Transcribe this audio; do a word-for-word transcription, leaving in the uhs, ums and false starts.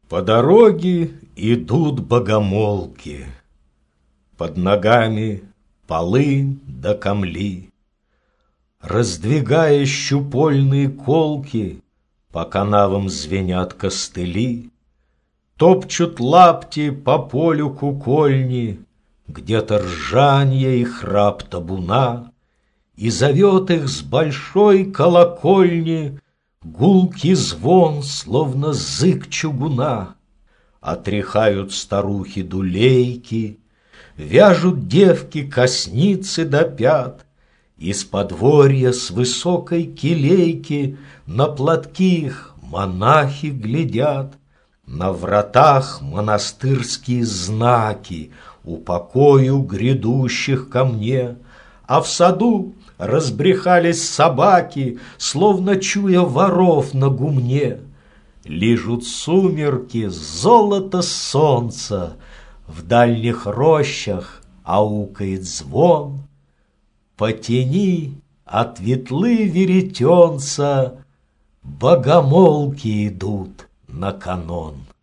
По дороге идут богомолки, под ногами полынь да камли. Раздвигая щупольные колки, по канавам звенят костыли. Топчут лапти по полю кукольни, где-то ржанье и храп табуна, и зовет их с большой колокольни гулкий звон, словно зык чугуна. Отряхают старухи дулейки, вяжут девки косницы до пят, из подворья с высокой келейки на платки их монахи глядят. На вратах монастырские знаки, упокою грядущих ко мне, а в саду разбрехались собаки, словно чуя воров на гумне. Лижут сумерки золото солнца, в дальних рощах аукает звон. По тени от ветлы веретенца богомолки идут на канон.